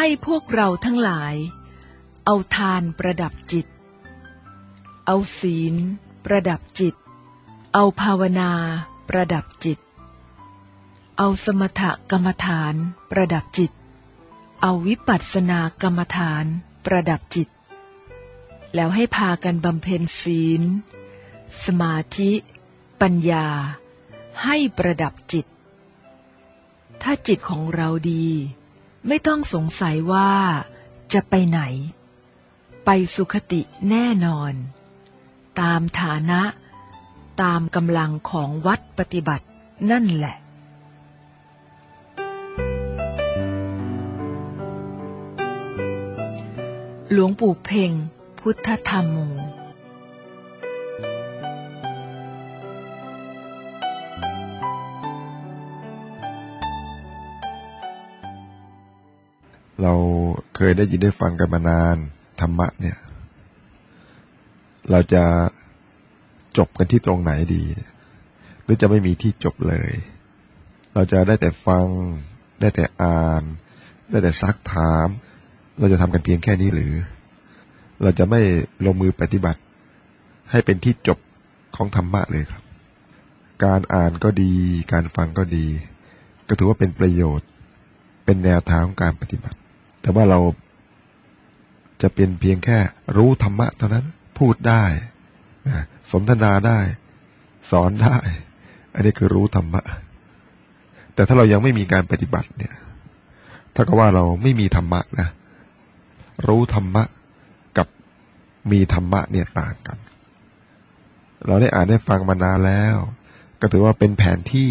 ให้พวกเราทั้งหลายเอาทานประดับจิตเอาศีลประดับจิตเอาภาวนาประดับจิตเอาสมถกรรมฐานประดับจิตเอาวิปัสสนากรรมฐานประดับจิตแล้วให้พากันบำเพ็ญศีลสมาธิปัญญาให้ประดับจิตถ้าจิตของเราดีไม่ต้องสงสัยว่าจะไปไหนไปสุคติแน่นอนตามฐานะตามกำลังของวัดปฏิบัตินั่นแหละหลวงปู่เพ็งพุทธธรรมโมเราเคยได้ยินได้ฟังกันมานานธรรมะเนี่ยเราจะจบกันที่ตรงไหนดีหรือจะไม่มีที่จบเลยเราจะได้แต่ฟังได้แต่อ่านได้แต่ซักถามเราจะทำกันเพียงแค่นี้หรือเราจะไม่ลงมือปฏิบัติให้เป็นที่จบของธรรมะเลยครับการอ่านก็ดีการฟังก็ดีก็ถือว่าเป็นประโยชน์เป็นแนวทางของการปฏิบัติแต่ว่าเราจะเป็นเพียงแค่รู้ธรรมะเท่านั้นพูดได้สนทนาได้สอนได้อันนี้คือรู้ธรรมะแต่ถ้าเรายังไม่มีการปฏิบัติเนี่ยถ้าก็ว่าเราไม่มีธรรมะนะรู้ธรรมะกับมีธรรมะเนี่ยต่างกันเราได้อ่านได้ฟังมานานแล้วก็ถือว่าเป็นแผนที่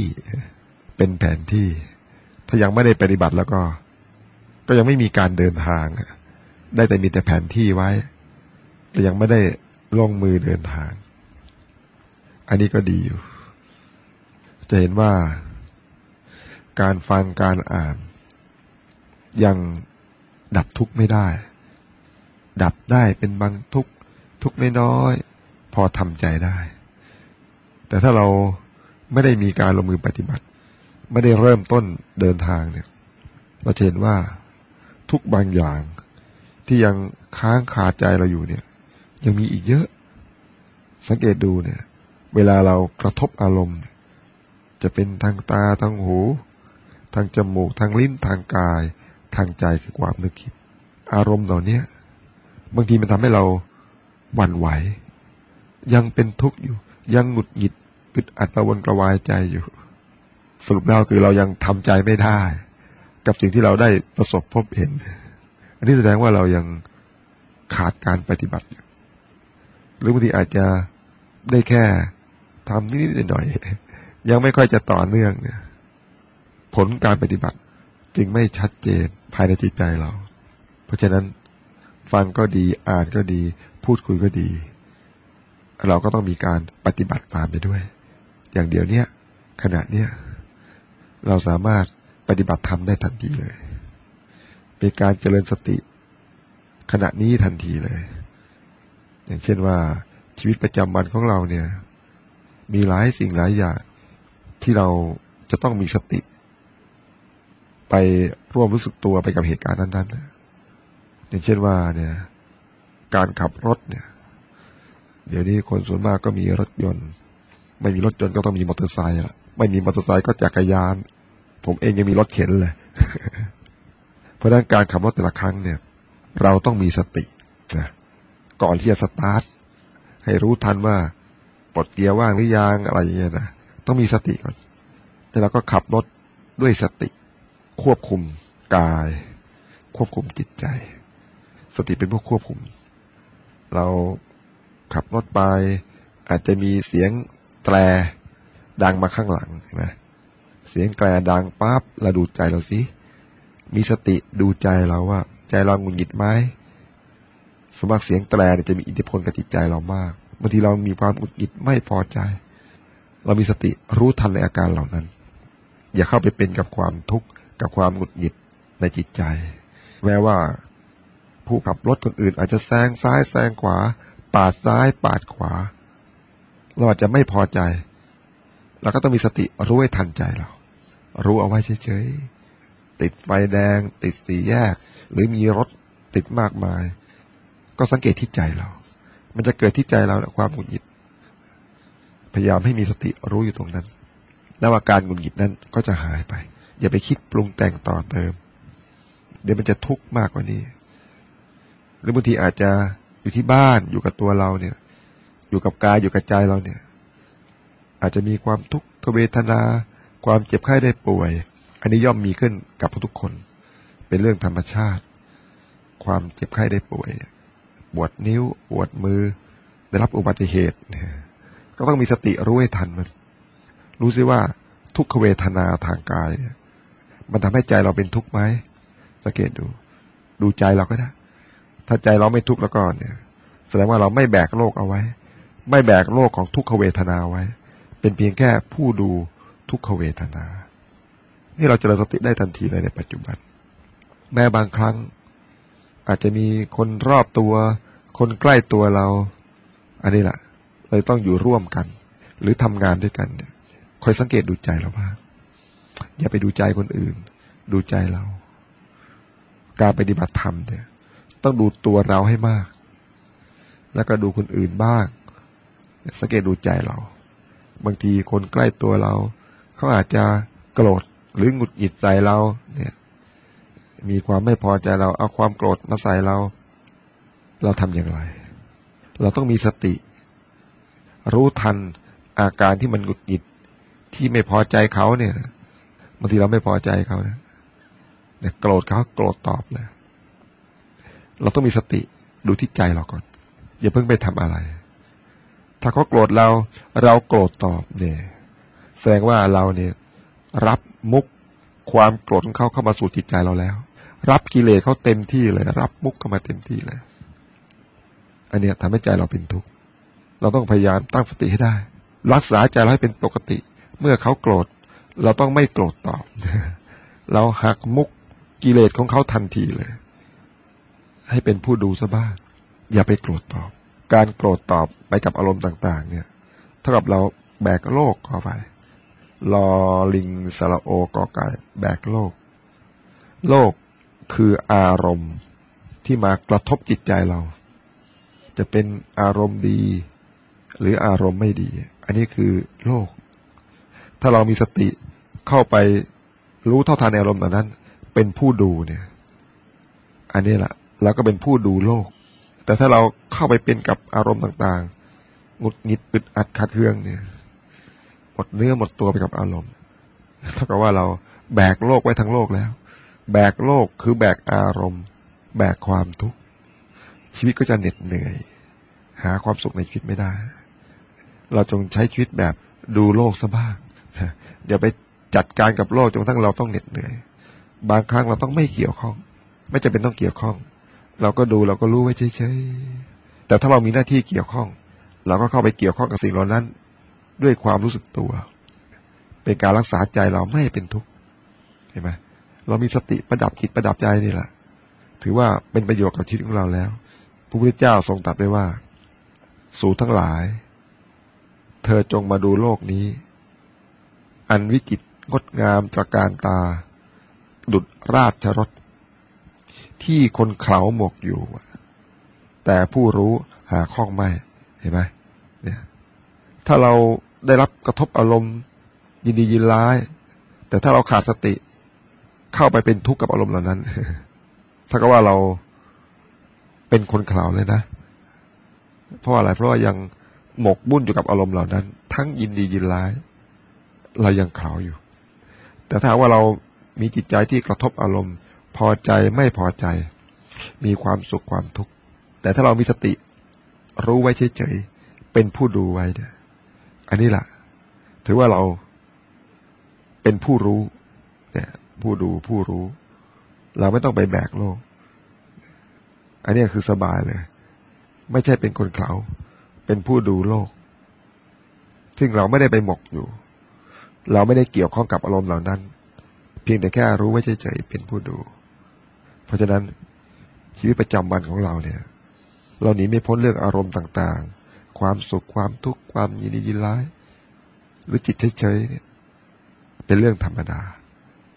ถ้ายังไม่ได้ปฏิบัติแล้วก็ยังไม่มีการเดินทางได้แต่มีแต่แผนที่ไว้แต่ยังไม่ได้ลงมือเดินทางอันนี้ก็ดีอยู่จะเห็นว่าการฟังการอ่านยังดับทุกข์ไม่ได้ดับได้เป็นบางทุกข์น้อยๆพอทำใจได้แต่ถ้าเราไม่ได้มีการลงมือปฏิบัติไม่ได้เริ่มต้นเดินทางเนี่ยเราจะเห็นว่าทุกบางอย่างที่ยังค้างคาใจเราอยู่เนี่ยยังมีอีกเยอะสังเกตดูเนี่ยเวลาเรากระทบอารมณ์จะเป็นทางตาทางหูทางจมูกทางลิ้นทางกายทางใจคือความนึกคิดอารมณ์เหล่านี้บางทีมันทำให้เราหวั่นไหวยังเป็นทุกข์อยู่ยังหงุดหงิดอึดอัดกระวนกระวายใจอยู่สรุปแล้วคือเรายังทำใจไม่ได้กับสิ่งที่เราได้ประสบพบเห็นอันนี้แสดงว่าเรายังขาดการปฏิบัติอยู่หรือบางทีอาจจะได้แค่ทำนิดๆหน่อยๆยังไม่ค่อยจะต่อเนื่องเนี่ยผลการปฏิบัติจึงไม่ชัดเจนภายในจิตใจเราเพราะฉะนั้นฟังก็ดีอ่านก็ดีพูดคุยก็ดีเราก็ต้องมีการปฏิบัติตามไปด้วยอย่างเดียวเนี้ยขณะเนี้ยเราสามารถปฏิบัติธรรมได้ทันทีเลยเป็นการเจริญสติขณะนี้ทันทีเลยอย่างเช่นว่าชีวิตประจำวันของเราเนี่ยมีหลายสิ่งหลายอย่างที่เราจะต้องมีสติไปร่วมรู้สึกตัวไปกับเหตุการณ์นั้นๆอย่างเช่นว่าเนี่ยการขับรถเนี่ยเดี๋ยวนี้คนส่วนมากก็มีรถยนต์ไม่มีรถยนต์ก็ต้องมีมอเตอร์ไซค์ละไม่มีมอเตอร์ไซค์ก็จักรยานผมเองยังมีรถเข็นเลย เพราะฉะนั้นการขับรถแต่ละครั้งเนี่ยเราต้องมีสตินะก่อนที่จะสตาร์ทให้รู้ทันว่าปลดเกียร์ว่างหรือยังอะไรอย่างเงี้ยนะต้องมีสติก่อนแต่เราก็ขับรถด้วยสติควบคุมกายควบคุมจิตใจสติเป็นผู้ควบคุมเราขับรถไปอาจจะมีเสียงแตรดังมาข้างหลังนะเสียงแตรดังปั๊บเราดูใจเราสิมีสติดูใจเราว่าใจเราหงุดหงิดไหมสมมติเสียงแตรเนี่ยจะมีอิทธิพลกับจิตใจเรามากบางทีเรามีความหงุดหงิดไม่พอใจเรามีสติรู้ทันในอาการเหล่านั้นอย่าเข้าไปเป็นกับความทุกข์กับความหงุดหงิดในจิตใจแม้ว่าผู้ขับรถคนอื่นอาจจะแซงซ้ายแซงขวาปาดซ้ายปาดขวาเราอาจจะไม่พอใจเราก็ต้องมีสติรู้ให้ทันใจเรารู้เอาไว้เฉยๆติดไฟแดงติดสี่แยกหรือมีรถติดมากมายก็สังเกตที่ใจเรามันจะเกิดที่ใจเราความหงุดหงิดพยายามให้มีสติรู้อยู่ตรงนั้นแล้วอาการหงุดหงิดนั้นก็จะหายไปอย่าไปคิดปรุงแต่งต่อเติมเดี๋ยวมันจะทุกข์มากกว่านี้หรือบางทีอาจจะอยู่ที่บ้านอยู่กับตัวเราเนี่ยอยู่กับกายอยู่กับใจเราเนี่ยอาจจะมีความทุกขเวทนาความเจ็บไข้ได้ป่วยอันนี้ย่อมมีขึ้นกับทุกคนเป็นเรื่องธรรมชาติความเจ็บไข้ได้ป่วยปวดนิ้วปวดมือได้รับอุบัติเหตุก็ต้องมีสติรู้ให้ทันมันรู้ซิว่าทุกขเวทนาทางกายเนี่ยมันทำให้ใจเราเป็นทุกข์ไหมสังเกตดูใจเราก็ได้ถ้าใจเราไม่ทุกข์แล้วก็เนี่ยแสดงว่าเราไม่แบกโลกเอาไว้ไม่แบกโลกของทุกขเวทนาไว้เป็นเพียงแค่ผู้ดูทุกขเวทนานี่เราเจริญสติได้ทันทีเลยในปัจจุบันแม้บางครั้งอาจจะมีคนรอบตัวคนใกล้ตัวเราอันนี้แหละเลยต้องอยู่ร่วมกันหรือทำงานด้วยกันเนี่ยคอยสังเกตดูใจเราบ้างอย่าไปดูใจคนอื่นดูใจเราการปฏิบัติธรรมเนี่ยต้องดูตัวเราให้มากแล้วก็ดูคนอื่นบ้างสังเกตดูใจเราบางทีคนใกล้ตัวเราเขาอาจจะโกรธหรือหงุดหงิดใส่เราเนี่ยมีความไม่พอใจเราเอาความโกรธมาใส่เราทำอย่างไรเราต้องมีสติรู้ทันอาการที่มันหงุดหงิดที่ไม่พอใจเขาเนี่ยบางทีเราไม่พอใจเขานะโกรธเขาโกรธตอบเลยเราต้องมีสติดูที่ใจเราก่อนอย่าเพิ่งไปทำอะไรถ้าเขาโกรธเราโกรธตอบเนี่ยแสดงว่าเราเนี่ยรับมุกความโกรธของเขาเข้ามาสู่จิตใจเราแล้วรับกิเลสเขาเต็มที่เลยรับมุกเข้ามาเต็มที่เลยอันเนี้ยทำให้ใจเราเป็นทุกข์เราต้องพยายามตั้งสติให้ได้รักษาใจเราให้เป็นปกติเมื่อเขาโกรธเราต้องไม่โกรธตอบเราหักมุกกิเลสของเขาทันทีเลยให้เป็นผู้ดูซะบ้างอย่าไปโกรธตอบการโกรธตอบไปกับอารมณ์ต่างๆเนี่ยเท่ากับเราแบกโลกเข้าไปลอลิงสระโอกอไก่แบกโลกโลกคืออารมณ์ที่มากระทบจิตใจเราจะเป็นอารมณ์ดีหรืออารมณ์ไม่ดีอันนี้คือโลกถ้าเรามีสติเข้าไปรู้เท่าทันอารมณ์เหล่านั้นเป็นผู้ดูเนี่ยอันนี้แหละเราก็เป็นผู้ดูโลกแต่ถ้าเราเข้าไปเป็นกับอารมณ์ต่างๆหงุดหงิดอึดอัดขัดเคืองเนี่ยหมดเนื้อหมดตัวไปกับอารมณ์เท่ากับว่าเราแบกโลกไว้ทั้งโลกแล้วแบกโลกคือแบกอารมณ์แบกความทุกข์ชีวิตก็จะเหน็ดเหนื่อยหาความสุขในชีวิตไม่ได้เราจงใช้ชีวิตแบบดูโลกซะบ้างอย่าไปจัดการกับโลกจนทั้งเราต้องเหน็ดเหนื่อยบางครั้งเราต้องไม่เกี่ยวข้องไม่จำเป็นต้องเกี่ยวข้องเราก็ดูเราก็รู้ไว้เฉยๆแต่ถ้าเรามีหน้าที่เกี่ยวข้องเราก็เข้าไปเกี่ยวข้องกับสิ่งเหล่านั้นด้วยความรู้สึกตัวเป็นการรักษาใจเราไม่ให้เป็นทุกข์เห็นไหมเรามีสติประดับจิตประดับใจนี่แหละถือว่าเป็นประโยชน์กับชีวิตของเราแล้วพระพุทธเจ้าทรงตรัสไว้ว่าสู่ทั้งหลายเธอจงมาดูโลกนี้อันวิจิตรงดงามตระการตาดุจราชรถที่คนเขาหมกอยู่แต่ผู้รู้หาข้องไม่เห็นไหมเนี่ยถ้าเราได้รับกระทบอารมณ์ยินดียินร้ายแต่ถ้าเราขาดสติเข้าไปเป็นทุกข์กับอารมณ์เหล่านั้นถ้าก็ว่าเราเป็นคนเขลาเลยนะเพราะอะไรเพราะว่ายังหมกบุ่นอยู่กับอารมณ์เหล่านั้นทั้งยินดียินร้ายเรายังเขลาอยู่แต่ถ้าว่าเรามีจิตใจที่กระทบอารมณ์พอใจไม่พอใจมีความสุขความทุกข์แต่ถ้าเรามีสติรู้ไว้เฉยๆเป็นผู้ดูไว้เนี่ยอันนี้แหละถือว่าเราเป็นผู้รู้เนี่ยผู้ดูผู้รู้เราไม่ต้องไปแบกโลกอันนี้คือสบายเลยไม่ใช่เป็นคนเขลาเป็นผู้ดูโลกซึ่งเราไม่ได้ไปหมกอยู่เราไม่ได้เกี่ยวข้องกับอารมณ์เหล่านั้นเพียงแต่แค่รู้ไว้เฉยๆเป็นผู้ดูเพราะฉะนั้นชีวิตประจำวันของเราเนี่ยเราหนีไม่พ้นเรื่องอารมณ์ต่างๆความสุขความทุกข์ความยินดียินร้ายหรือจิตเฉยๆเนี่ยเป็นเรื่องธรรมดา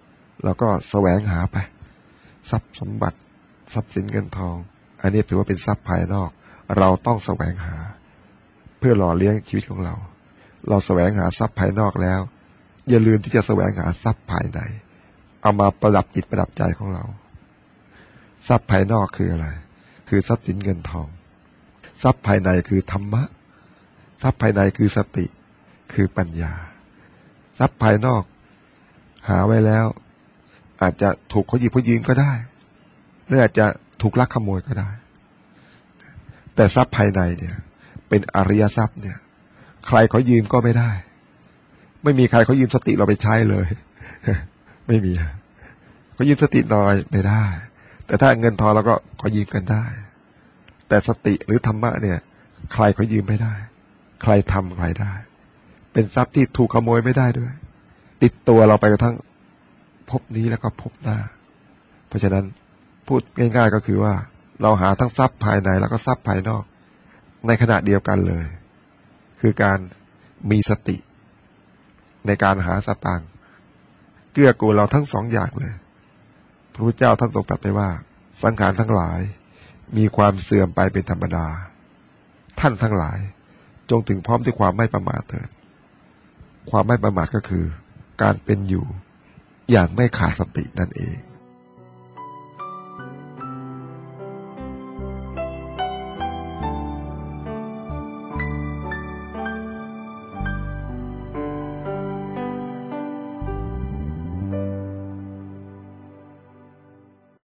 เราก็แสวงหาไปทรัพย์สมบัติทรัพย์สินเงินทองอันนี้ถือว่าเป็นทรัพย์ภายนอกเราต้องแสวงหาเพื่อหล่อเลี้ยงชีวิตของเราแสวงหาทรัพย์ภายนอกแล้วอย่าลืมที่จะแสวงหาทรัพย์ภายในเอามาประดับจิตประดับใจของเราทรัพย์ภายนอกคืออะไรคือทรัพย์สินเงินทองทรัพย์ภายในคือธรรมะทรัพย์ภายในคือสติคือปัญญาทรัพย์ภายนอกหาไว้แล้วอาจจะถูกเขาหยิบเขายืมก็ได้หรืออาจจะถูกลักขโมยก็ได้แต่ทรัพย์ภายในเนี่ยเป็นอริยทรัพย์เนี่ยใครเขายืมก็ไม่ได้ไม่มีใครเขายืมสติเราไปใช้เลยไม่มีเขายืมสติหน่อยไม่ได้แต่ถ้าเงินทองเราก็เขายืมกันได้แต่สติหรือธรรมะเนี่ยใครเขายืมไม่ได้ใครทำใครได้เป็นทรัพย์ที่ถูกขโมยไม่ได้ด้วยติดตัวเราไปกระทั่งภพนี้แล้วก็ภพหน้าเพราะฉะนั้นพูดง่ายๆก็คือว่าเราหาทั้งทรัพย์ภายในแล้วก็ทรัพย์ภายนอกในขณะเดียวกันเลยคือการมีสติในการหาสตางค์เกื้อกูลเราทั้งสองอย่างเลยพระพุทธเจ้าท่านทรงตรัสไว้ว่าสังขารทั้งหลายมีความเสื่อมไปเป็นธรรมดาท่านทั้งหลายจงถึงพร้อมด้วยความไม่ประมาทเถิดความไม่ประมาทก็คือการเป็นอยู่อย่างไม่ขาดสตินั่นเอง